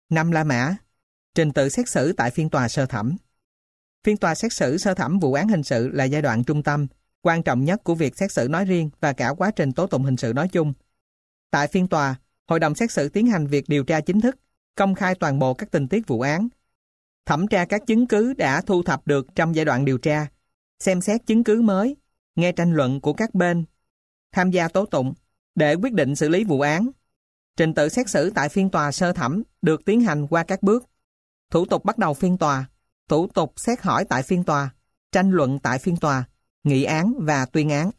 5. La mã. Trình tự xét xử tại phiên tòa sơ thẩm. Phiên tòa xét xử sơ thẩm vụ án hình sự là giai đoạn trung tâm, quan trọng nhất của việc xét xử nói riêng và cả quá trình tố tụng hình sự nói chung. Tại phiên tòa, hội đồng xét xử tiến hành việc điều tra chính thức, công khai toàn bộ các tình tiết vụ án, thẩm tra các chứng cứ đã thu thập được trong giai đoạn điều tra, xem xét chứng cứ mới, nghe tranh luận của các bên tham gia tố tụng để quyết định xử lý vụ án. Trình tự xét xử tại phiên tòa sơ thẩm được tiến hành qua các bước: thủ tục bắt đầu phiên tòa, thủ tục xét hỏi tại phiên tòa, tranh luận tại phiên tòa, nghị án và tuyên án.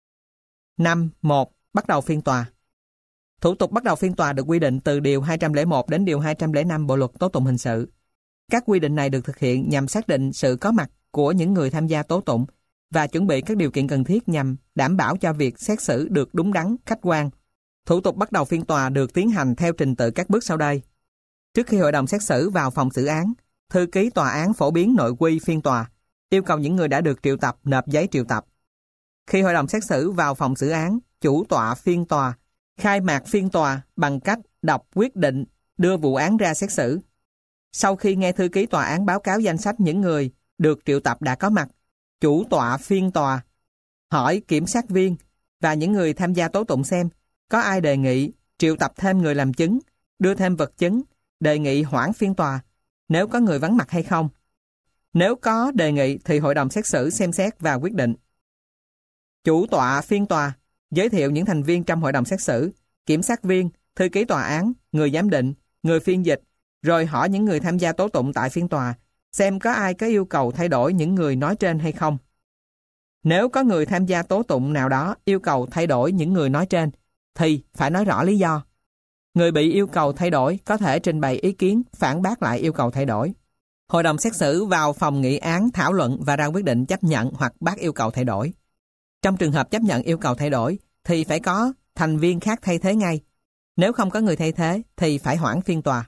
5.1. Bắt đầu phiên tòa. Thủ tục bắt đầu phiên tòa được quy định từ Điều 201 đến Điều 205 Bộ Luật Tố tụng hình sự. Các quy định này được thực hiện nhằm xác định sự có mặt của những người tham gia tố tụng và chuẩn bị các điều kiện cần thiết nhằm đảm bảo cho việc xét xử được đúng đắn, khách quan. Thủ tục bắt đầu phiên tòa được tiến hành theo trình tự các bước sau đây. Trước khi hội đồng xét xử vào phòng xử án, thư ký tòa án phổ biến nội quy phiên tòa, yêu cầu những người đã được triệu tập nộp giấy triệu tập. Khi hội đồng xét xử vào phòng xử án, chủ tọa phiên tòa khai mạc phiên tòa bằng cách đọc quyết định đưa vụ án ra xét xử. Sau khi nghe thư ký tòa án báo cáo danh sách những người được triệu tập đã có mặt, chủ tọa phiên tòa hỏi kiểm sát viên và những người tham gia tố tụng xem có ai đề nghị triệu tập thêm người làm chứng, đưa thêm vật chứng, đề nghị hoãn phiên tòa nếu có người vắng mặt hay không. Nếu có đề nghị thì hội đồng xét xử xem xét và quyết định. Chủ tọa phiên tòa giới thiệu những thành viên trong hội đồng xét xử, kiểm sát viên, thư ký tòa án, người giám định, người phiên dịch, rồi hỏi những người tham gia tố tụng tại phiên tòa xem có ai có yêu cầu thay đổi những người nói trên hay không. Nếu có người tham gia tố tụng nào đó yêu cầu thay đổi những người nói trên, thì phải nói rõ lý do. Người bị yêu cầu thay đổi có thể trình bày ý kiến, phản bác lại yêu cầu thay đổi. Hội đồng xét xử vào phòng nghị án thảo luận và ra quyết định chấp nhận hoặc bác yêu cầu thay đổi. Trong trường hợp chấp nhận yêu cầu thay đổi, thì phải có thành viên khác thay thế ngay. Nếu không có người thay thế, thì phải hoãn phiên tòa.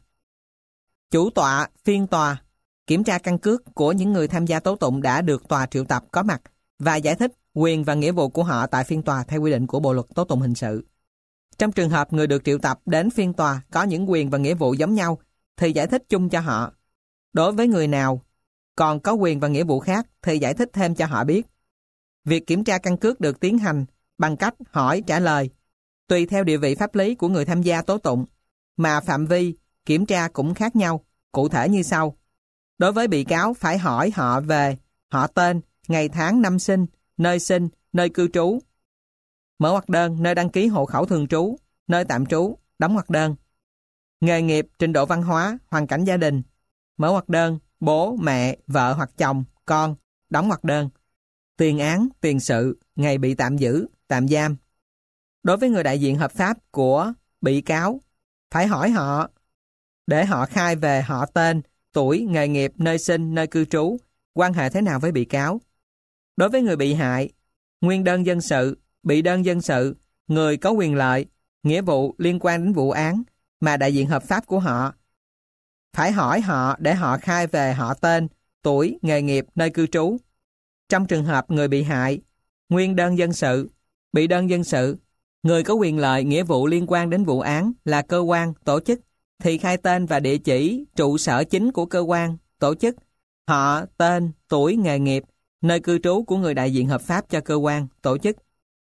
Chủ tọa phiên tòa kiểm tra căn cước của những người tham gia tố tụng đã được tòa triệu tập có mặt và giải thích quyền và nghĩa vụ của họ tại phiên tòa theo quy định của Bộ Luật Tố tụng hình sự. Trong trường hợp người được triệu tập đến phiên tòa có những quyền và nghĩa vụ giống nhau, thì giải thích chung cho họ. Đối với người nào còn có quyền và nghĩa vụ khác thì giải thích thêm cho họ biết. Việc kiểm tra căn cước được tiến hành bằng cách hỏi trả lời, tùy theo địa vị pháp lý của người tham gia tố tụng, mà phạm vi kiểm tra cũng khác nhau, cụ thể như sau. Đối với bị cáo phải hỏi họ về họ tên, ngày tháng năm sinh, nơi cư trú, mở ngoặc đơn, nơi đăng ký hộ khẩu thường trú, nơi tạm trú, đóng ngoặc đơn, nghề nghiệp, trình độ văn hóa, hoàn cảnh gia đình, mở ngoặc đơn, bố, mẹ, vợ hoặc chồng, con, đóng ngoặc đơn, tiền án, tiền sự, ngày bị tạm giữ, tạm giam. Đối với người đại diện hợp pháp của bị cáo, phải hỏi họ để họ khai về họ tên, tuổi, nghề nghiệp, nơi sinh, nơi cư trú, quan hệ thế nào với bị cáo. Đối với người bị hại, nguyên đơn dân sự, bị đơn dân sự, người có quyền lợi, nghĩa vụ liên quan đến vụ án mà đại diện hợp pháp của họ, phải hỏi họ để họ khai về họ tên, tuổi, nghề nghiệp, nơi cư trú. Trong trường hợp người bị hại, nguyên đơn dân sự, bị đơn dân sự, người có quyền lợi, nghĩa vụ liên quan đến vụ án là cơ quan, tổ chức, thì khai tên và địa chỉ trụ sở chính của cơ quan, tổ chức, họ, tên, tuổi, nghề nghiệp, nơi cư trú của người đại diện hợp pháp cho cơ quan, tổ chức.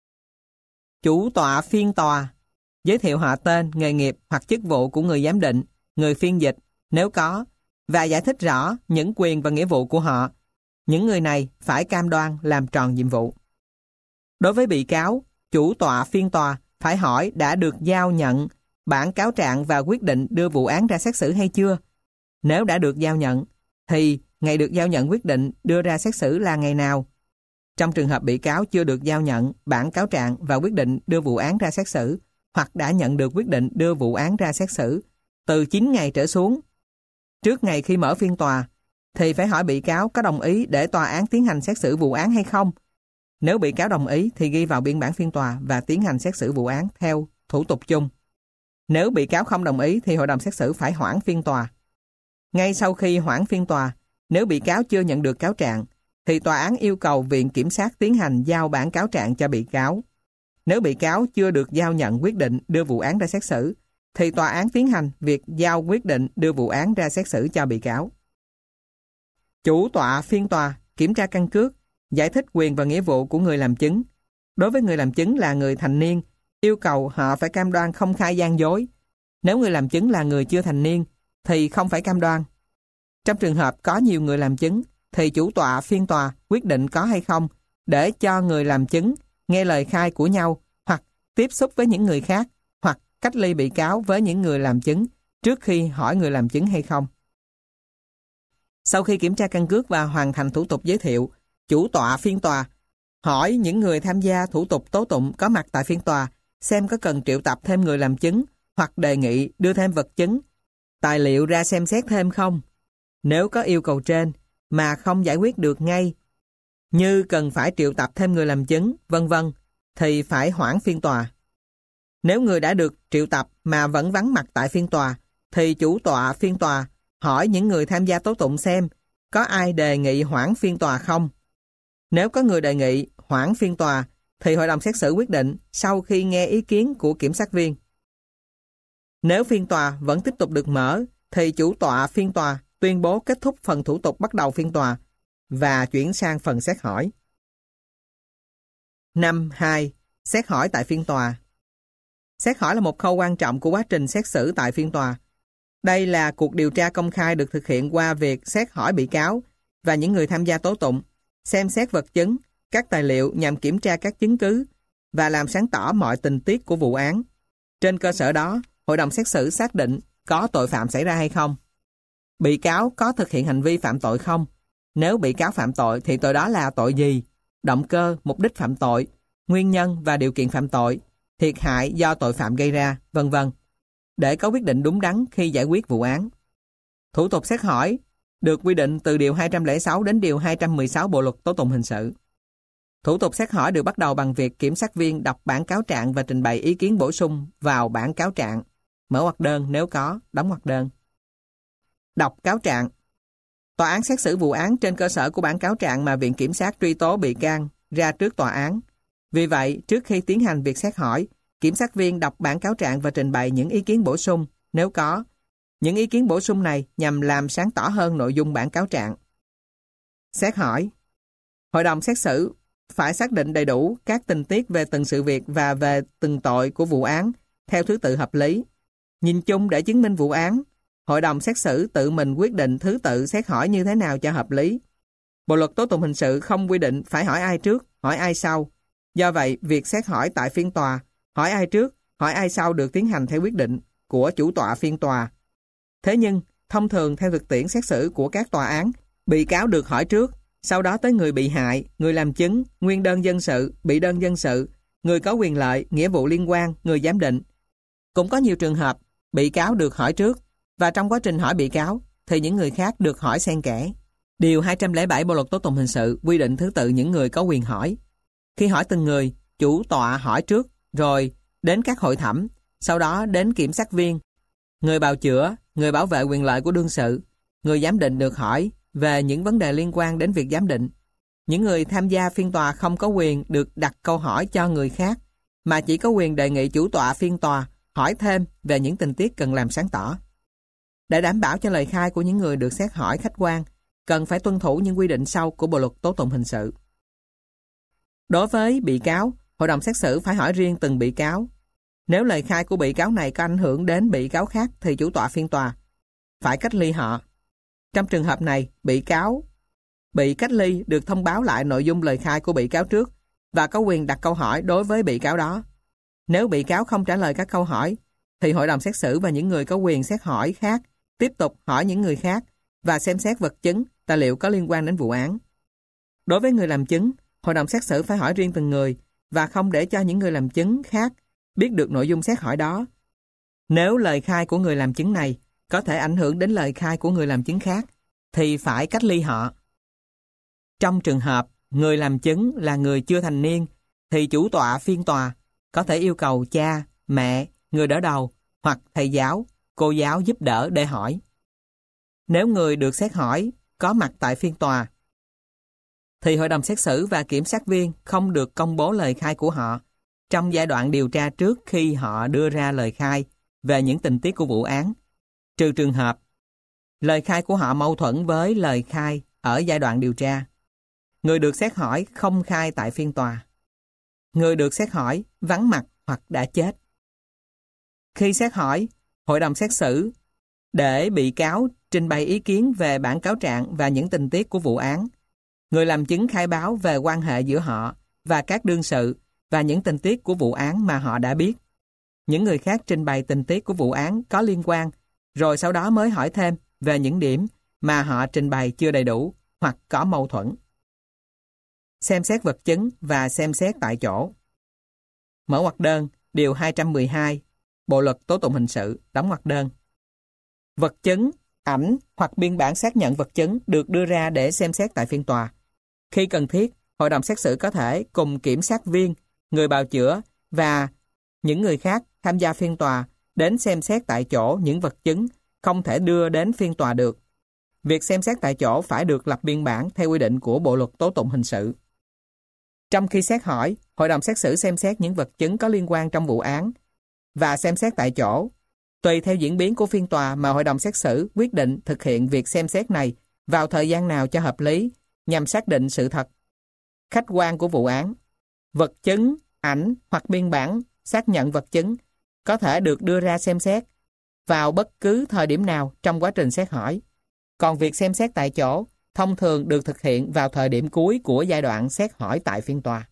Chủ tọa phiên tòa giới thiệu họ tên, nghề nghiệp hoặc chức vụ của người giám định, người phiên dịch, nếu có, và giải thích rõ những quyền và nghĩa vụ của họ. Những người này phải cam đoan làm tròn nhiệm vụ. Đối với bị cáo, chủ tọa phiên tòa phải hỏi đã được giao nhận bản cáo trạng và quyết định đưa vụ án ra xét xử hay chưa. Nếu đã được giao nhận, thì ngày được giao nhận quyết định đưa ra xét xử là ngày nào. Trong trường hợp bị cáo chưa được giao nhận bản cáo trạng và quyết định đưa vụ án ra xét xử, hoặc đã nhận được quyết định đưa vụ án ra xét xử từ 9 ngày trở xuống, trước ngày khi mở phiên tòa, thì phải hỏi bị cáo có đồng ý để tòa án tiến hành xét xử vụ án hay không. Nếu bị cáo đồng ý thì ghi vào biên bản phiên tòa và tiến hành xét xử vụ án theo thủ tục chung. Nếu bị cáo không đồng ý thì hội đồng xét xử phải hoãn phiên tòa. Ngay sau khi hoãn phiên tòa, nếu bị cáo chưa nhận được cáo trạng, thì tòa án yêu cầu viện kiểm sát tiến hành giao bản cáo trạng cho bị cáo. Nếu bị cáo chưa được giao nhận quyết định đưa vụ án ra xét xử, thì tòa án tiến hành việc giao quyết định đưa vụ án ra xét xử cho bị cáo. Chủ tọa phiên tòa kiểm tra căn cước, giải thích quyền và nghĩa vụ của người làm chứng. Đối với người làm chứng là người thành niên, yêu cầu họ phải cam đoan không khai gian dối. Nếu người làm chứng là người chưa thành niên, thì không phải cam đoan. Trong trường hợp có nhiều người làm chứng, thì chủ tọa phiên tòa quyết định có hay không để cho người làm chứng nghe lời khai của nhau, hoặc tiếp xúc với những người khác, hoặc cách ly bị cáo với những người làm chứng trước khi hỏi người làm chứng hay không. Sau khi kiểm tra căn cước và hoàn thành thủ tục giới thiệu, chủ tọa phiên tòa hỏi những người tham gia thủ tục tố tụng có mặt tại phiên tòa xem có cần triệu tập thêm người làm chứng hoặc đề nghị đưa thêm vật chứng, tài liệu ra xem xét thêm không. Nếu có yêu cầu trên mà không giải quyết được ngay, như cần phải triệu tập thêm người làm chứng, vân vân, thì phải hoãn phiên tòa. Nếu người đã được triệu tập mà vẫn vắng mặt tại phiên tòa, thì chủ tọa phiên tòa hỏi những người tham gia tố tụng xem có ai đề nghị hoãn phiên tòa không. Nếu có người đề nghị hoãn phiên tòa, thì hội đồng xét xử quyết định sau khi nghe ý kiến của kiểm sát viên. Nếu phiên tòa vẫn tiếp tục được mở, thì chủ tọa phiên tòa tuyên bố kết thúc phần thủ tục bắt đầu phiên tòa và chuyển sang phần xét hỏi. 5.2. Xét hỏi tại phiên tòa. Xét hỏi là một khâu quan trọng của quá trình xét xử tại phiên tòa. Đây là cuộc điều tra công khai được thực hiện qua việc xét hỏi bị cáo và những người tham gia tố tụng, xem xét vật chứng, các tài liệu nhằm kiểm tra các chứng cứ và làm sáng tỏ mọi tình tiết của vụ án. Trên cơ sở đó, hội đồng xét xử xác định có tội phạm xảy ra hay không. Bị cáo có thực hiện hành vi phạm tội không? Nếu bị cáo phạm tội thì tội đó là tội gì? Động cơ, mục đích phạm tội, nguyên nhân và điều kiện phạm tội, thiệt hại do tội phạm gây ra, vân vân, để có quyết định đúng đắn khi giải quyết vụ án. Thủ tục xét hỏi được quy định từ Điều 206 đến Điều 216 Bộ Luật Tố tụng Hình sự. Thủ tục xét hỏi được bắt đầu bằng việc kiểm sát viên đọc bản cáo trạng và trình bày ý kiến bổ sung vào bản cáo trạng, mở ngoặc đơn nếu có, đóng ngoặc đơn. Đọc cáo trạng. Tòa án xét xử vụ án trên cơ sở của bản cáo trạng mà viện kiểm sát truy tố bị can ra trước tòa án. Vì vậy, trước khi tiến hành việc xét hỏi, kiểm sát viên đọc bản cáo trạng và trình bày những ý kiến bổ sung, nếu có. Những ý kiến bổ sung này nhằm làm sáng tỏ hơn nội dung bản cáo trạng. Xét hỏi. Hội đồng xét xử phải xác định đầy đủ các tình tiết về từng sự việc và về từng tội của vụ án theo thứ tự hợp lý. Nhìn chung để chứng minh vụ án, hội đồng xét xử tự mình quyết định thứ tự xét hỏi như thế nào cho hợp lý. Bộ Luật Tố tụng Hình sự không quy định phải hỏi ai trước, hỏi ai sau. Do vậy, việc xét hỏi tại phiên tòa, hỏi ai trước, hỏi ai sau được tiến hành theo quyết định của chủ tọa phiên tòa. Thế nhưng, thông thường theo thực tiễn xét xử của các tòa án, bị cáo được hỏi trước, sau đó tới người bị hại, người làm chứng, nguyên đơn dân sự, bị đơn dân sự, người có quyền lợi, nghĩa vụ liên quan, người giám định. Cũng có nhiều trường hợp, bị cáo được hỏi trước, và trong quá trình hỏi bị cáo, thì những người khác được hỏi xen kẽ. Điều 207 Bộ Luật Tố tụng Hình sự quy định thứ tự những người có quyền hỏi. Khi hỏi từng người, chủ tọa hỏi trước, rồi đến các hội thẩm, sau đó đến kiểm sát viên, người bào chữa, người bảo vệ quyền lợi của đương sự, người giám định được hỏi về những vấn đề liên quan đến việc giám định. Những người tham gia phiên tòa không có quyền được đặt câu hỏi cho người khác, mà chỉ có quyền đề nghị chủ tọa phiên tòa hỏi thêm về những tình tiết cần làm sáng tỏ. Để đảm bảo cho lời khai của những người được xét hỏi khách quan, cần phải tuân thủ những quy định sau của Bộ Luật Tố tụng Hình sự. Đối với bị cáo, hội đồng xét xử phải hỏi riêng từng bị cáo. Nếu lời khai của bị cáo này có ảnh hưởng đến bị cáo khác thì chủ tọa phiên tòa phải cách ly họ. Trong trường hợp này, bị cáo bị cách ly được thông báo lại nội dung lời khai của bị cáo trước và có quyền đặt câu hỏi đối với bị cáo đó. Nếu bị cáo không trả lời các câu hỏi, thì hội đồng xét xử và những người có quyền xét hỏi khác tiếp tục hỏi những người khác và xem xét vật chứng, tài liệu có liên quan đến vụ án. Đối với người làm chứng, hội đồng xét xử phải hỏi riêng từng người và không để cho những người làm chứng khác biết được nội dung xét hỏi đó. Nếu lời khai của người làm chứng này có thể ảnh hưởng đến lời khai của người làm chứng khác, thì phải cách ly họ. Trong trường hợp người làm chứng là người chưa thành niên, thì chủ tọa phiên tòa có thể yêu cầu cha, mẹ, người đỡ đầu hoặc thầy giáo, cô giáo giúp đỡ để hỏi. Nếu người được xét hỏi có mặt tại phiên tòa, thì hội đồng xét xử và kiểm sát viên không được công bố lời khai của họ trong giai đoạn điều tra trước khi họ đưa ra lời khai về những tình tiết của vụ án, trừ trường hợp lời khai của họ mâu thuẫn với lời khai ở giai đoạn điều tra. Người được xét hỏi không khai tại phiên tòa. Người được xét hỏi vắng mặt hoặc đã chết. Khi xét hỏi, hội đồng xét xử để bị cáo trình bày ý kiến về bản cáo trạng và những tình tiết của vụ án. Người làm chứng khai báo về quan hệ giữa họ và các đương sự và những tình tiết của vụ án mà họ đã biết. Những người khác trình bày tình tiết của vụ án có liên quan, rồi sau đó mới hỏi thêm về những điểm mà họ trình bày chưa đầy đủ hoặc có mâu thuẫn. Xem xét vật chứng và xem xét tại chỗ. Mở ngoặc đơn, điều 212, Bộ luật tố tụng hình sự, đóng ngoặc đơn. Vật chứng, ảnh hoặc biên bản xác nhận vật chứng được đưa ra để xem xét tại phiên tòa. Khi cần thiết, hội đồng xét xử có thể cùng kiểm sát viên, người bào chữa và những người khác tham gia phiên tòa đến xem xét tại chỗ những vật chứng không thể đưa đến phiên tòa được. Việc xem xét tại chỗ phải được lập biên bản theo quy định của Bộ luật tố tụng hình sự. Trong khi xét hỏi, hội đồng xét xử xem xét những vật chứng có liên quan trong vụ án và xem xét tại chỗ. Tùy theo diễn biến của phiên tòa mà hội đồng xét xử quyết định thực hiện việc xem xét này vào thời gian nào cho hợp lý nhằm xác định sự thật, khách quan của vụ án. Vật chứng, ảnh hoặc biên bản xác nhận vật chứng có thể được đưa ra xem xét vào bất cứ thời điểm nào trong quá trình xét hỏi. Còn việc xem xét tại chỗ thông thường được thực hiện vào thời điểm cuối của giai đoạn xét hỏi tại phiên tòa.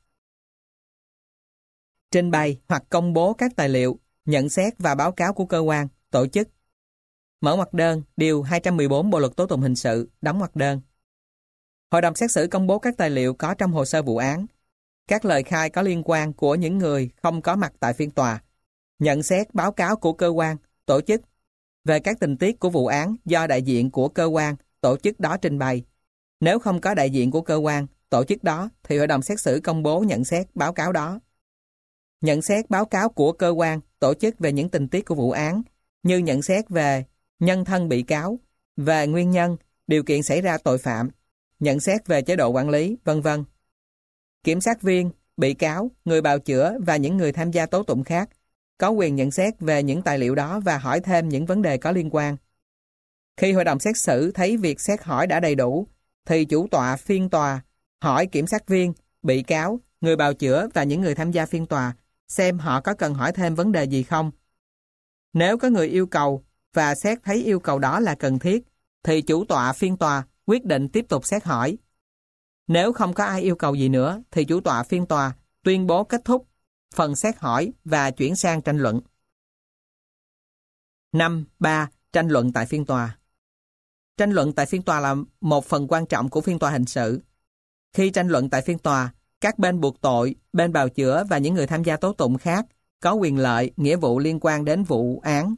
Trình bày hoặc công bố các tài liệu, nhận xét và báo cáo của cơ quan, tổ chức. Mở ngoặc đơn, điều 214 Bộ luật tố tụng hình sự, đóng ngoặc đơn. Hội đồng xét xử công bố các tài liệu có trong hồ sơ vụ án, các lời khai có liên quan của những người không có mặt tại phiên tòa, nhận xét báo cáo của cơ quan, tổ chức về các tình tiết của vụ án do đại diện của cơ quan, tổ chức đó trình bày. Nếu không có đại diện của cơ quan, tổ chức đó thì hội đồng xét xử công bố nhận xét báo cáo đó. Nhận xét báo cáo của cơ quan, tổ chức về những tình tiết của vụ án như nhận xét về nhân thân bị cáo, về nguyên nhân, điều kiện xảy ra tội phạm, nhận xét về chế độ quản lý, v.v. Kiểm sát viên, bị cáo, người bào chữa và những người tham gia tố tụng khác có quyền nhận xét về những tài liệu đó và hỏi thêm những vấn đề có liên quan. Khi hội đồng xét xử thấy việc xét hỏi đã đầy đủ, thì chủ tọa phiên tòa hỏi kiểm sát viên, bị cáo, người bào chữa và những người tham gia phiên tòa xem họ có cần hỏi thêm vấn đề gì không. Nếu có người yêu cầu và xét thấy yêu cầu đó là cần thiết, thì chủ tọa phiên tòa quyết định tiếp tục xét hỏi. Nếu không có ai yêu cầu gì nữa, thì chủ tọa phiên tòa tuyên bố kết thúc phần xét hỏi và chuyển sang tranh luận. 5.3. Tranh luận tại phiên tòa. Tranh luận tại phiên tòa là một phần quan trọng của phiên tòa hình sự. Khi tranh luận tại phiên tòa, các bên buộc tội, bên bào chữa và những người tham gia tố tụng khác có quyền lợi, nghĩa vụ liên quan đến vụ án.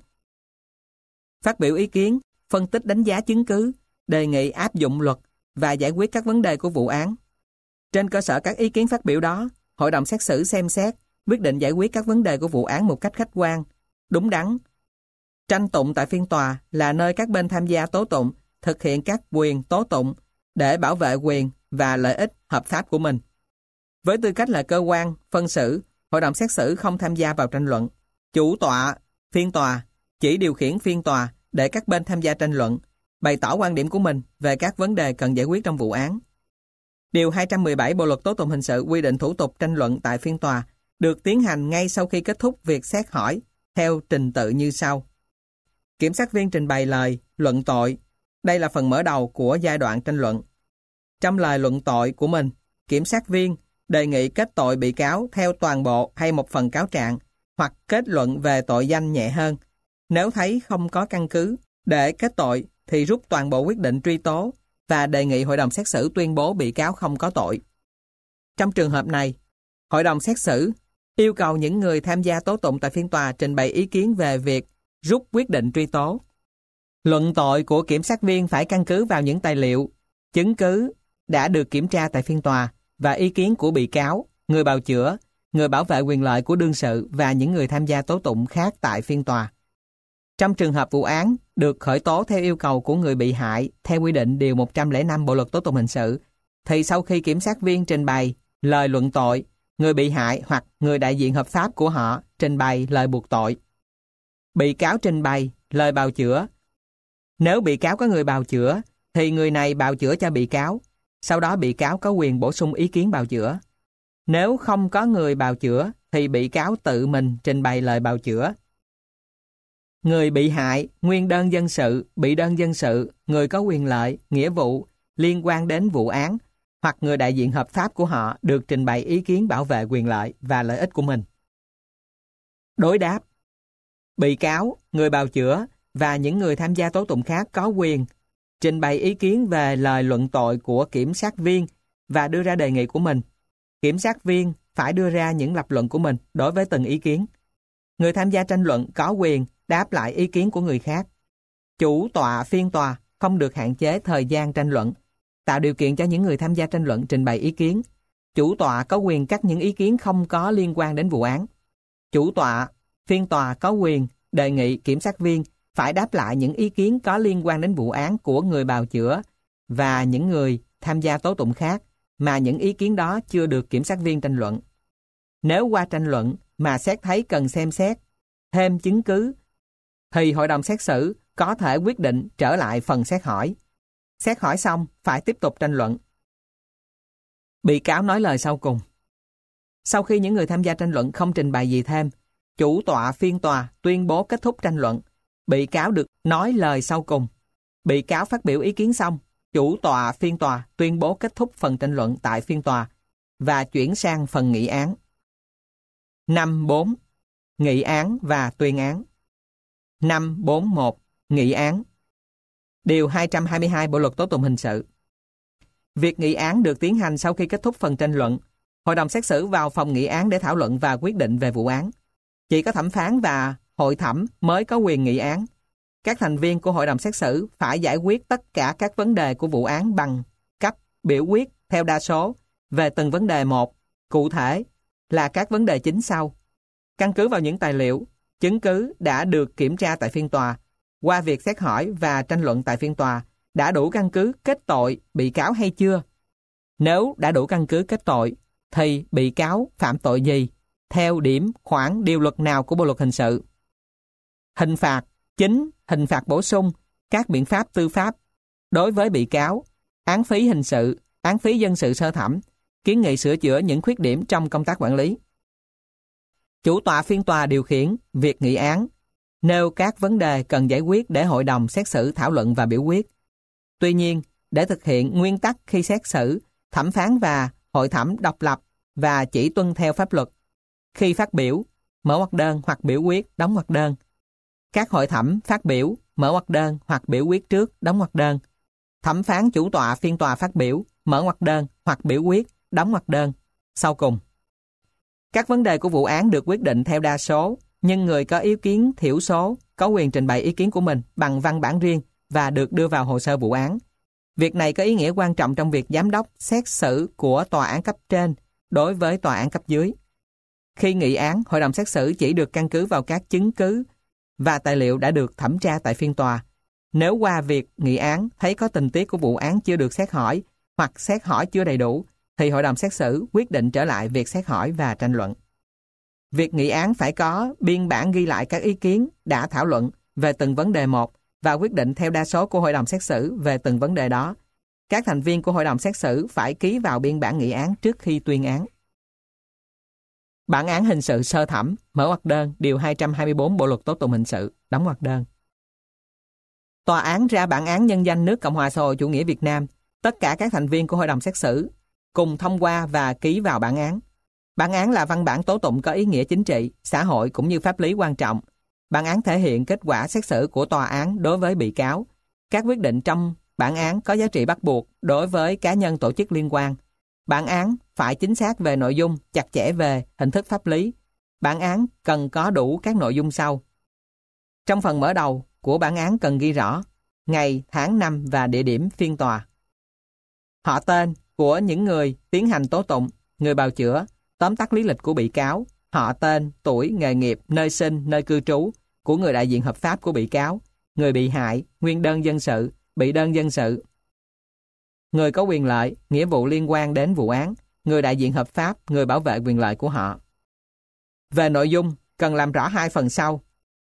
Phát biểu ý kiến, phân tích đánh giá chứng cứ, đề nghị áp dụng luật và giải quyết các vấn đề của vụ án. Trên cơ sở các ý kiến phát biểu đó, hội đồng xét xử xem xét, quyết định giải quyết các vấn đề của vụ án một cách khách quan, đúng đắn. Tranh tụng tại phiên tòa là nơi các bên tham gia tố tụng thực hiện các quyền tố tụng để bảo vệ quyền và lợi ích hợp pháp của mình. Với tư cách là cơ quan phân xử, hội đồng xét xử không tham gia vào tranh luận. Chủ tọa phiên tòa chỉ điều khiển phiên tòa để các bên tham gia tranh luận, bày tỏ quan điểm của mình về các vấn đề cần giải quyết trong vụ án. Điều 217 Bộ luật tố tụng hình sự quy định thủ tục tranh luận tại phiên tòa được tiến hành ngay sau khi kết thúc việc xét hỏi theo trình tự như sau. Kiểm sát viên trình bày lời luận tội. Đây là phần mở đầu của giai đoạn tranh luận. Trong lời luận tội của mình, kiểm sát viên đề nghị kết tội bị cáo theo toàn bộ hay một phần cáo trạng hoặc kết luận về tội danh nhẹ hơn. Nếu thấy không có căn cứ để kết tội thì rút toàn bộ quyết định truy tố và đề nghị hội đồng xét xử tuyên bố bị cáo không có tội. Trong trường hợp này, hội đồng xét xử yêu cầu những người tham gia tố tụng tại phiên tòa trình bày ý kiến về việc rút quyết định truy tố. Luận tội của kiểm sát viên phải căn cứ vào những tài liệu, chứng cứ đã được kiểm tra tại phiên tòa và ý kiến của bị cáo, người bào chữa, người bảo vệ quyền lợi của đương sự và những người tham gia tố tụng khác tại phiên tòa. Trong trường hợp vụ án được khởi tố theo yêu cầu của người bị hại theo quy định điều 105 Bộ luật tố tụng hình sự, thì sau khi kiểm sát viên trình bày lời luận tội, người bị hại hoặc người đại diện hợp pháp của họ trình bày lời buộc tội. Bị cáo trình bày lời bào chữa. Nếu bị cáo có người bào chữa, thì người này bào chữa cho bị cáo. Sau đó bị cáo có quyền bổ sung ý kiến bào chữa. Nếu không có người bào chữa, thì bị cáo tự mình trình bày lời bào chữa. Người bị hại, nguyên đơn dân sự, bị đơn dân sự, người có quyền lợi, nghĩa vụ liên quan đến vụ án, hoặc người đại diện hợp pháp của họ được trình bày ý kiến bảo vệ quyền lợi và lợi ích của mình. Đối đáp. Bị cáo, người bào chữa và những người tham gia tố tụng khác có quyền trình bày ý kiến về lời luận tội của kiểm sát viên và đưa ra đề nghị của mình. Kiểm sát viên phải đưa ra những lập luận của mình đối với từng ý kiến. Người tham gia tranh luận có quyền đáp lại ý kiến của người khác. Chủ tọa phiên tòa không được hạn chế thời gian tranh luận, tạo điều kiện cho những người tham gia tranh luận trình bày ý kiến. Chủ tọa có quyền cắt những ý kiến không có liên quan đến vụ án. Chủ tọa phiên tòa có quyền đề nghị kiểm sát viên phải đáp lại những ý kiến có liên quan đến vụ án của người bào chữa và những người tham gia tố tụng khác mà những ý kiến đó chưa được kiểm sát viên tranh luận. Nếu qua tranh luận mà xét thấy cần xem xét thêm chứng cứ, thì hội đồng xét xử có thể quyết định trở lại phần xét hỏi. Xét hỏi xong phải tiếp tục tranh luận. Bị cáo nói lời sau cùng. Sau khi những người tham gia tranh luận không trình bày gì thêm, chủ tọa phiên tòa tuyên bố kết thúc tranh luận. Bị cáo được nói lời sau cùng. Bị cáo phát biểu ý kiến xong, chủ tọa phiên tòa tuyên bố kết thúc phần tranh luận tại phiên tòa và chuyển sang phần nghị án. 5.4. Nghị án và tuyên án. 5.4.1. Nghị án. Điều 222 Bộ luật tố tụng hình sự. Việc nghị án được tiến hành sau khi kết thúc phần tranh luận. Hội đồng xét xử vào phòng nghị án để thảo luận và quyết định về vụ án. Chỉ có thẩm phán và hội thẩm mới có quyền nghị án. Các thành viên của hội đồng xét xử phải giải quyết tất cả các vấn đề của vụ án bằng cách biểu quyết theo đa số về từng vấn đề một, cụ thể là các vấn đề chính sau. Căn cứ vào những tài liệu, chứng cứ đã được kiểm tra tại phiên tòa, qua việc xét hỏi và tranh luận tại phiên tòa, đã đủ căn cứ kết tội bị cáo hay chưa? Nếu đã đủ căn cứ kết tội, thì bị cáo phạm tội gì? Theo điểm, khoản, điều luật nào của Bộ luật hình sự? Hình phạt chính, hình phạt bổ sung, các biện pháp tư pháp đối với bị cáo, án phí hình sự, án phí dân sự sơ thẩm, kiến nghị sửa chữa những khuyết điểm trong công tác quản lý. Chủ tọa phiên tòa điều khiển việc nghị án, nêu các vấn đề cần giải quyết để hội đồng xét xử thảo luận và biểu quyết. Tuy nhiên, để thực hiện nguyên tắc khi xét xử, thẩm phán và hội thẩm độc lập và chỉ tuân theo pháp luật. Khi phát biểu, mở ngoặc đơn hoặc biểu quyết, đóng ngoặc đơn. Các hội thẩm phát biểu, mở ngoặc đơn hoặc biểu quyết trước, đóng ngoặc đơn. Thẩm phán chủ tọa phiên tòa phát biểu, mở ngoặc đơn hoặc biểu quyết, đóng ngoặc đơn. Sau cùng, các vấn đề của vụ án được quyết định theo đa số, nhưng người có ý kiến thiểu số có quyền trình bày ý kiến của mình bằng văn bản riêng và được đưa vào hồ sơ vụ án. Việc này có ý nghĩa quan trọng trong việc giám đốc xét xử của tòa án cấp trên đối với tòa án cấp dưới. Khi nghị án, hội đồng xét xử chỉ được căn cứ vào các chứng cứ và tài liệu đã được thẩm tra tại phiên tòa. Nếu qua việc nghị án thấy có tình tiết của vụ án chưa được xét hỏi hoặc xét hỏi chưa đầy đủ, thì hội đồng xét xử quyết định trở lại việc xét hỏi và tranh luận. Việc nghị án phải có biên bản ghi lại các ý kiến đã thảo luận về từng vấn đề một và quyết định theo đa số của hội đồng xét xử về từng vấn đề đó. Các thành viên của hội đồng xét xử phải ký vào biên bản nghị án trước khi tuyên án. Bản án hình sự sơ thẩm, mở ngoặc đơn, điều 224 Bộ luật tố tụng hình sự, đóng ngoặc đơn. Tòa án ra bản án nhân danh nước Cộng hòa xã hội chủ nghĩa Việt Nam. Tất cả các thành viên của hội đồng xét xử cùng thông qua và ký vào bản án. Bản án là văn bản tố tụng có ý nghĩa chính trị, xã hội cũng như pháp lý quan trọng. Bản án thể hiện kết quả xét xử của tòa án đối với bị cáo. Các quyết định trong bản án có giá trị bắt buộc đối với cá nhân tổ chức liên quan. Bản án phải chính xác về nội dung, chặt chẽ về hình thức pháp lý. Bản án cần có đủ các nội dung sau. Trong phần mở đầu của bản án cần ghi rõ ngày, tháng, năm và địa điểm phiên tòa. Họ tên của những người tiến hành tố tụng, người bào chữa, tóm tắt lý lịch của bị cáo, họ tên, tuổi, nghề nghiệp, nơi sinh, nơi cư trú của người đại diện hợp pháp của bị cáo, người bị hại, nguyên đơn dân sự, bị đơn dân sự, người có quyền lợi, nghĩa vụ liên quan đến vụ án, người đại diện hợp pháp, người bảo vệ quyền lợi của họ. Về nội dung, cần làm rõ hai phần sau.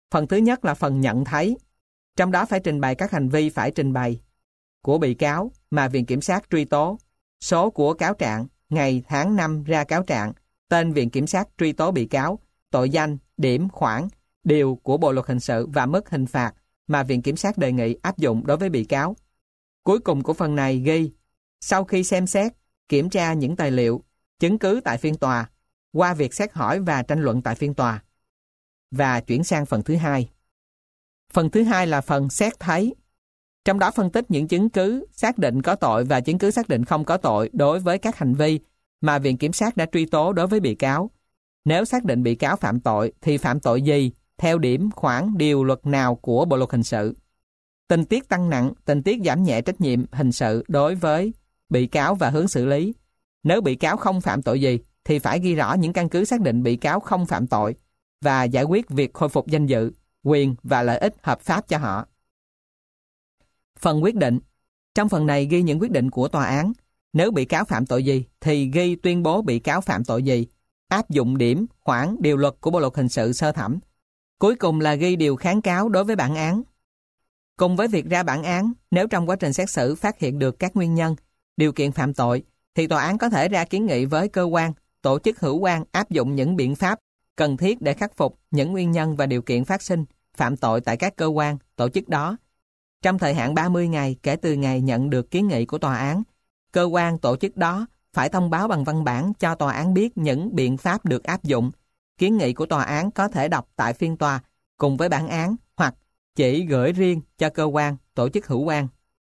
Phần thứ nhất là phần nhận thấy. Trong đó phải trình bày các hành vi phải trình bày của bị cáo mà Viện Kiểm sát truy tố, số của cáo trạng, ngày, tháng, năm ra cáo trạng, tên Viện Kiểm sát truy tố bị cáo, tội danh, điểm, khoản, điều của Bộ Luật Hình sự và mức hình phạt mà Viện Kiểm sát đề nghị áp dụng đối với bị cáo. Cuối cùng của phần này ghi, sau khi xem xét, kiểm tra những tài liệu, chứng cứ tại phiên tòa, qua việc xét hỏi và tranh luận tại phiên tòa. Và chuyển sang phần thứ hai. Phần thứ hai là phần xét thấy. Trong đó phân tích những chứng cứ xác định có tội và chứng cứ xác định không có tội đối với các hành vi mà Viện Kiểm sát đã truy tố đối với bị cáo. Nếu xác định bị cáo phạm tội thì phạm tội gì, theo điểm, khoản, điều luật nào của Bộ Luật Hình sự. Tình tiết tăng nặng, tình tiết giảm nhẹ trách nhiệm hình sự đối với bị cáo và hướng xử lý. Nếu bị cáo không phạm tội gì thì phải ghi rõ những căn cứ xác định bị cáo không phạm tội và giải quyết việc khôi phục danh dự, quyền và lợi ích hợp pháp cho họ. Phần quyết định. Trong phần này ghi những quyết định của tòa án. Nếu bị cáo phạm tội gì thì ghi tuyên bố bị cáo phạm tội gì, áp dụng điểm, khoản, điều luật của Bộ Luật Hình sự sơ thẩm. Cuối cùng là ghi điều kháng cáo đối với bản án. Cùng với việc ra bản án, nếu trong quá trình xét xử phát hiện được các nguyên nhân, điều kiện phạm tội, thì tòa án có thể ra kiến nghị với cơ quan, tổ chức hữu quan áp dụng những biện pháp cần thiết để khắc phục những nguyên nhân và điều kiện phát sinh phạm tội tại các cơ quan, tổ chức đó. Trong thời hạn 30 ngày kể từ ngày nhận được kiến nghị của tòa án, cơ quan, tổ chức đó phải thông báo bằng văn bản cho tòa án biết những biện pháp được áp dụng. Kiến nghị của tòa án có thể đọc tại phiên tòa cùng với bản án hoặc chỉ gửi riêng cho cơ quan, tổ chức hữu quan.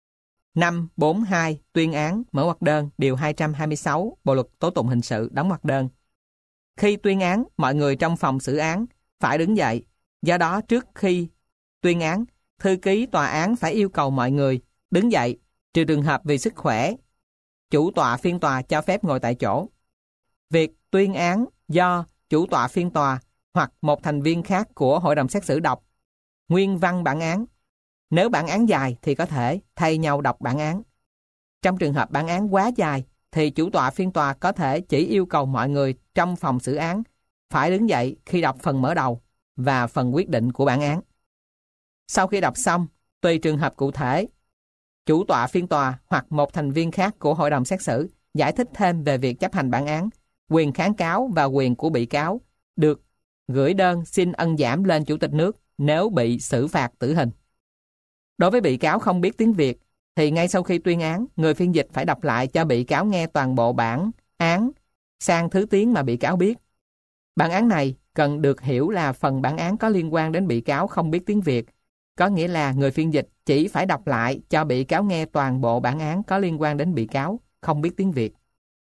542 tuyên án mở ngoặc đơn điều 226 Bộ Luật Tố tụng hình sự đóng ngoặc đơn. Khi tuyên án, mọi người trong phòng xử án phải đứng dậy. Do đó trước khi tuyên án, thư ký tòa án phải yêu cầu mọi người đứng dậy, trừ trường hợp vì sức khỏe. Chủ tọa phiên tòa cho phép ngồi tại chỗ. Việc tuyên án do chủ tọa phiên tòa hoặc một thành viên khác của hội đồng xét xử đọc nguyên văn bản án. Nếu bản án dài thì có thể thay nhau đọc bản án. Trong trường hợp bản án quá dài thì chủ tọa phiên tòa có thể chỉ yêu cầu mọi người trong phòng xử án phải đứng dậy khi đọc phần mở đầu và phần quyết định của bản án. Sau khi đọc xong, tùy trường hợp cụ thể, chủ tọa phiên tòa hoặc một thành viên khác của hội đồng xét xử giải thích thêm về việc chấp hành bản án, quyền kháng cáo và quyền của bị cáo, được gửi đơn xin ân giảm lên Chủ tịch nước nếu bị xử phạt tử hình. Đối với bị cáo không biết tiếng Việt, thì ngay sau khi tuyên án, người phiên dịch phải đọc lại cho bị cáo nghe toàn bộ bản án sang thứ tiếng mà bị cáo biết. Bản án này cần được hiểu là phần bản án có liên quan đến bị cáo không biết tiếng Việt, có nghĩa là người phiên dịch chỉ phải đọc lại cho bị cáo nghe toàn bộ bản án có liên quan đến bị cáo không biết tiếng Việt.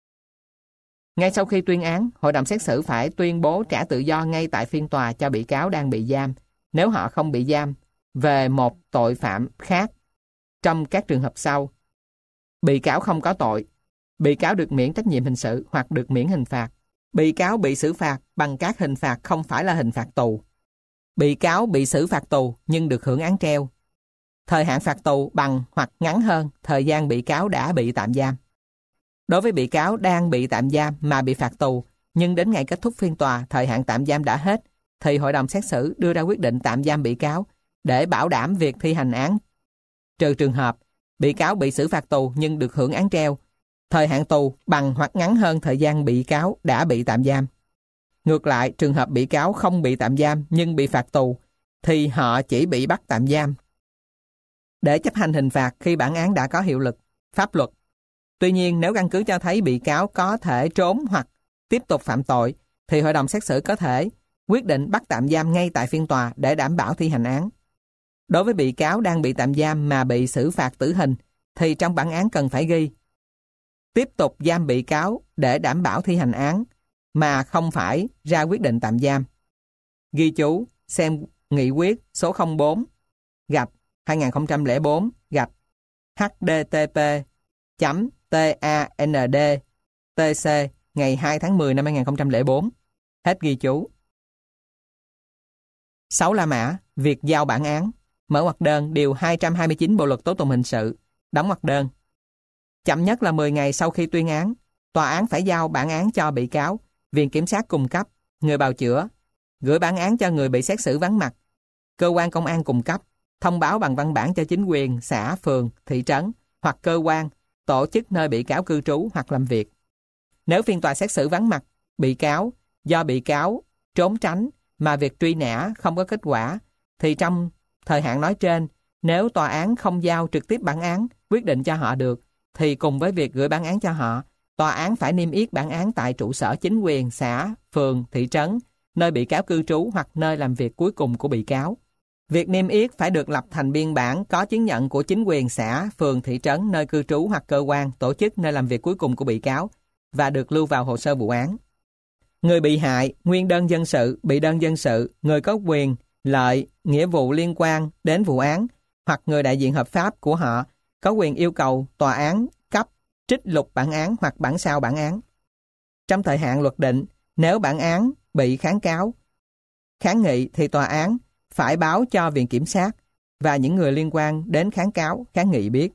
Ngay sau khi tuyên án, hội đồng xét xử phải tuyên bố trả tự do ngay tại phiên tòa cho bị cáo đang bị giam, nếu họ không bị giam về một tội phạm khác. Trong các trường hợp sau: bị cáo không có tội, bị cáo được miễn trách nhiệm hình sự hoặc được miễn hình phạt, bị cáo bị xử phạt bằng các hình phạt không phải là hình phạt tù, bị cáo bị xử phạt tù nhưng được hưởng án treo, thời hạn phạt tù bằng hoặc ngắn hơn thời gian bị cáo đã bị tạm giam. Đối với bị cáo đang bị tạm giam mà bị phạt tù, nhưng đến ngày kết thúc phiên tòa thời hạn tạm giam đã hết, thì hội đồng xét xử đưa ra quyết định tạm giam bị cáo để bảo đảm việc thi hành án, trừ trường hợp bị cáo bị xử phạt tù nhưng được hưởng án treo, thời hạn tù bằng hoặc ngắn hơn thời gian bị cáo đã bị tạm giam. Ngược lại, trường hợp bị cáo không bị tạm giam nhưng bị phạt tù, thì họ chỉ bị bắt tạm giam để chấp hành hình phạt khi bản án đã có hiệu lực pháp luật. Tuy nhiên, nếu căn cứ cho thấy bị cáo có thể trốn hoặc tiếp tục phạm tội, thì hội đồng xét xử có thể quyết định bắt tạm giam ngay tại phiên tòa để đảm bảo thi hành án. Đối với bị cáo đang bị tạm giam mà bị xử phạt tử hình, thì trong bản án cần phải ghi tiếp tục giam bị cáo để đảm bảo thi hành án, mà không phải ra quyết định tạm giam. Ghi chú xem nghị quyết số 04-HDTP.TAND-TC ngày 2 tháng 10 năm 2004. Hết ghi chú. 6 La Mã, việc giao bản án. Mở ngoặc đơn điều 229 Bộ Luật Tố tụng hình sự, đóng ngoặc đơn. Chậm nhất là 10 ngày sau khi tuyên án, tòa án phải giao bản án cho bị cáo, viện kiểm sát cung cấp, người bào chữa, gửi bản án cho người bị xét xử vắng mặt, cơ quan công an cung cấp, thông báo bằng văn bản cho chính quyền, xã, phường, thị trấn hoặc cơ quan, tổ chức nơi bị cáo cư trú hoặc làm việc. Nếu phiên tòa xét xử vắng mặt bị cáo do bị cáo trốn tránh mà việc truy nã không có kết quả, thì trong thời hạn nói trên, nếu tòa án không giao trực tiếp bản án quyết định cho họ được, thì cùng với việc gửi bản án cho họ, tòa án phải niêm yết bản án tại trụ sở chính quyền, xã, phường, thị trấn, nơi bị cáo cư trú hoặc nơi làm việc cuối cùng của bị cáo. Việc niêm yết phải được lập thành biên bản có chứng nhận của chính quyền xã, phường, thị trấn, nơi cư trú hoặc cơ quan, tổ chức, nơi làm việc cuối cùng của bị cáo và được lưu vào hồ sơ vụ án. Người bị hại, nguyên đơn dân sự, bị đơn dân sự, người có quyền, lợi, nghĩa vụ liên quan đến vụ án hoặc người đại diện hợp pháp của họ có quyền yêu cầu tòa án cấp trích lục bản án hoặc bản sao bản án. Trong thời hạn luật định, nếu bản án bị kháng cáo, kháng nghị thì tòa án phải báo cho Viện Kiểm sát và những người liên quan đến kháng cáo, kháng nghị biết.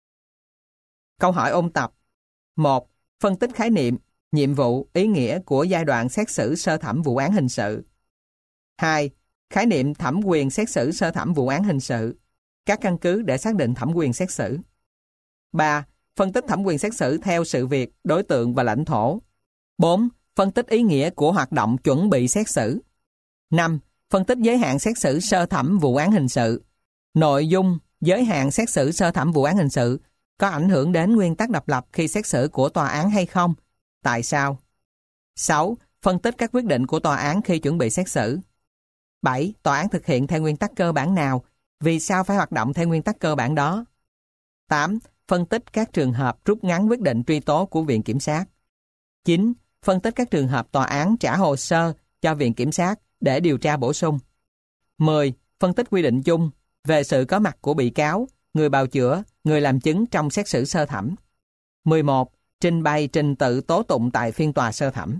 Câu hỏi ôn tập. 1. Phân tích khái niệm, nhiệm vụ, ý nghĩa của giai đoạn xét xử sơ thẩm vụ án hình sự. 2. Khái niệm thẩm quyền xét xử sơ thẩm vụ án hình sự. Các căn cứ để xác định thẩm quyền xét xử. 3. Phân tích thẩm quyền xét xử theo sự việc, đối tượng và lãnh thổ. 4. Phân tích ý nghĩa của hoạt động chuẩn bị xét xử. 5. Phân tích giới hạn xét xử sơ thẩm vụ án hình sự. Nội dung giới hạn xét xử sơ thẩm vụ án hình sự có ảnh hưởng đến nguyên tắc độc lập khi xét xử của tòa án hay không? Tại sao? 6. Phân tích các quyết định của tòa án khi chuẩn bị xét xử. 7. Tòa án thực hiện theo nguyên tắc cơ bản nào? Vì sao phải hoạt động theo nguyên tắc cơ bản đó? 8. Phân tích các trường hợp rút ngắn quyết định truy tố của Viện Kiểm sát. 9. Phân tích các trường hợp tòa án trả hồ sơ cho Viện Kiểm sát để điều tra bổ sung. 10. Phân tích quy định chung về sự có mặt của bị cáo, người bào chữa, người làm chứng trong xét xử sơ thẩm. 11. Trình bày trình tự tố tụng tại phiên tòa sơ thẩm.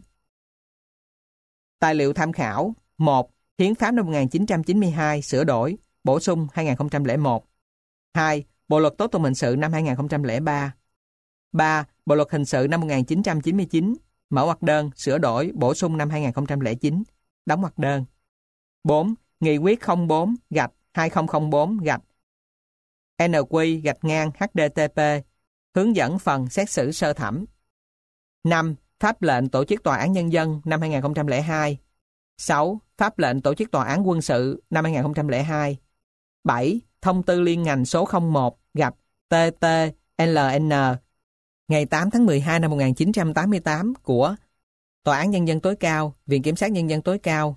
Tài liệu tham khảo. 1. Hiến pháp năm 1992 sửa đổi, bổ sung 2001. 2. Bộ luật tố tụng hình sự năm 2003. 3. Bộ luật hình sự năm 1999, mở ngoặc đơn, sửa đổi, bổ sung năm 2009, đóng ngoặc đơn. 4. Nghị quyết 04-2004-NQ-HDTP, hướng dẫn phần xét xử sơ thẩm. 5. Pháp lệnh tổ chức tòa án nhân dân năm 2002. 6. Pháp lệnh tổ chức tòa án quân sự năm 2002. 7. Thông tư liên ngành số 01-TT-LN ngày 8 tháng 12 năm 1988 của Tòa án Nhân dân tối cao, Viện Kiểm sát Nhân dân tối cao.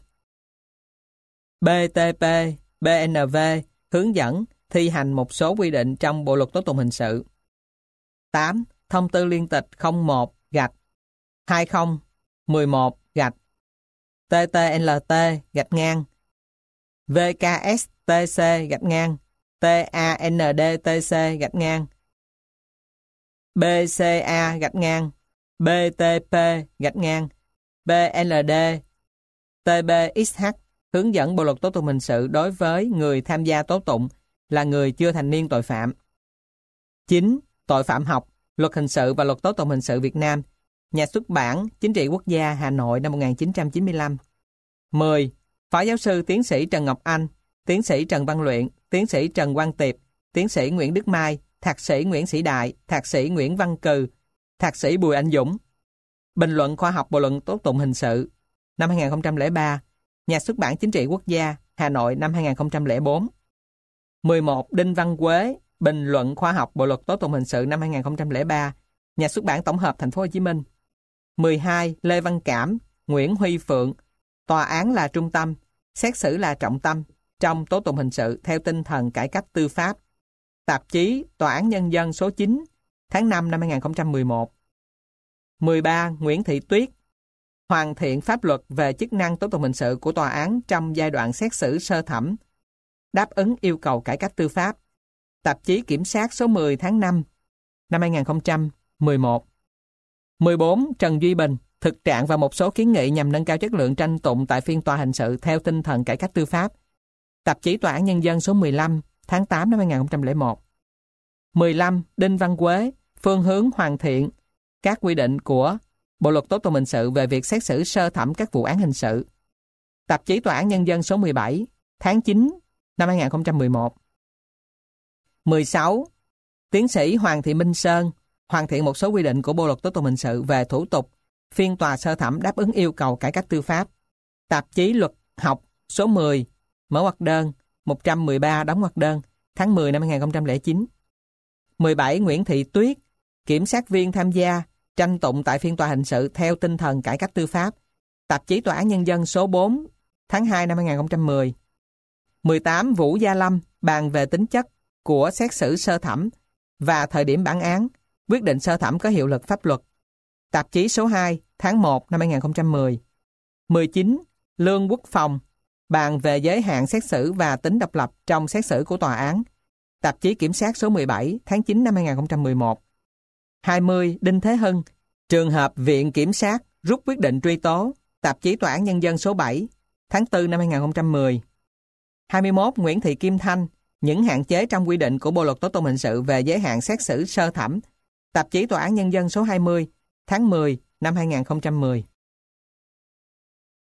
BTP, BNV hướng dẫn thi hành một số quy định trong Bộ luật tố tụng hình sự. 8. Thông tư liên tịch 01-2011-TTLT-VKSTC-TANDTC BCA-BTP-BND TBXH hướng dẫn Bộ luật tố tụng hình sự đối với người tham gia tố tụng là người chưa thành niên tội phạm. 9. Tội phạm học, Luật hình sự và Luật tố tụng hình sự Việt Nam, Nhà xuất bản Chính trị Quốc gia Hà Nội năm 1995. 10. Phó giáo sư tiến sĩ Trần Ngọc Anh, tiến sĩ Trần Văn Luyện, tiến sĩ Trần Quang Tiệp, tiến sĩ Nguyễn Đức Mai, thạc sĩ Nguyễn Sĩ Đại, thạc sĩ Nguyễn Văn Cừ, thạc sĩ Bùi Anh Dũng. Bình luận khoa học Bộ luật tố tụng hình sự năm 2003, Nhà xuất bản Chính trị Quốc gia Hà Nội năm 2004. 11. Đinh Văn Quế, bình luận khoa học Bộ luật tố tụng hình sự năm 2003, Nhà xuất bản Tổng hợp Thành phố Hồ Chí Minh. 12. Lê Văn Cảm, Nguyễn Huy Phượng, tòa án là trung tâm, xét xử là trọng tâm trong tố tụng hình sự theo tinh thần cải cách tư pháp. Tạp chí Tòa án Nhân dân số 9, tháng 5 năm 2011. 13. Nguyễn Thị Tuyết, hoàn thiện pháp luật về chức năng tố tụng hình sự của tòa án trong giai đoạn xét xử sơ thẩm, đáp ứng yêu cầu cải cách tư pháp. Tạp chí Kiểm sát số 10 tháng 5 năm 2011. 14. Trần Duy Bình, thực trạng và một số kiến nghị nhằm nâng cao chất lượng tranh tụng tại phiên tòa hình sự theo tinh thần cải cách tư pháp. Tạp chí Tòa án Nhân dân số 15 tháng 8 năm 2001. 15. Đinh Văn Quế, phương hướng hoàn thiện các quy định của Bộ luật tố tụng hình sự về việc xét xử sơ thẩm các vụ án hình sự. Tạp chí Tòa án Nhân dân số 17 tháng 9 năm 2011. 16. Tiến sĩ Hoàng Thị Minh Sơn hoàn thiện một số quy định của Bộ luật tố tụng hình sự về thủ tục phiên tòa sơ thẩm đáp ứng yêu cầu cải cách tư pháp. Tạp chí Luật học số 10, mở ngoặc đơn, 113 đóng ngoặc đơn, tháng 10 năm 2009. 17. Nguyễn Thị Tuyết, kiểm sát viên tham gia tranh tụng tại phiên tòa hình sự theo tinh thần cải cách tư pháp. Tạp chí Tòa án Nhân dân số 4, tháng 2 năm 2010. 18. Vũ Gia Lâm bàn về tính chất của xét xử sơ thẩm và thời điểm bản án, quyết định sơ thẩm có hiệu lực pháp luật. Tạp chí số 2, tháng 1 năm 2010. 19. Lương Quốc Phòng bàn về giới hạn xét xử và tính độc lập trong xét xử của tòa án. Tạp chí Kiểm sát số 17, tháng 9 năm 2011. 20. Đinh Thế Hưng, trường hợp Viện Kiểm sát rút quyết định truy tố. Tạp chí Tòa án Nhân dân số 7, tháng 4 năm 2010. 21. Nguyễn Thị Kim Thanh, những hạn chế trong quy định của Bộ luật tố tụng hình sự về giới hạn xét xử sơ thẩm. Tạp chí Tòa án Nhân dân số 20, tháng 10 năm 2010.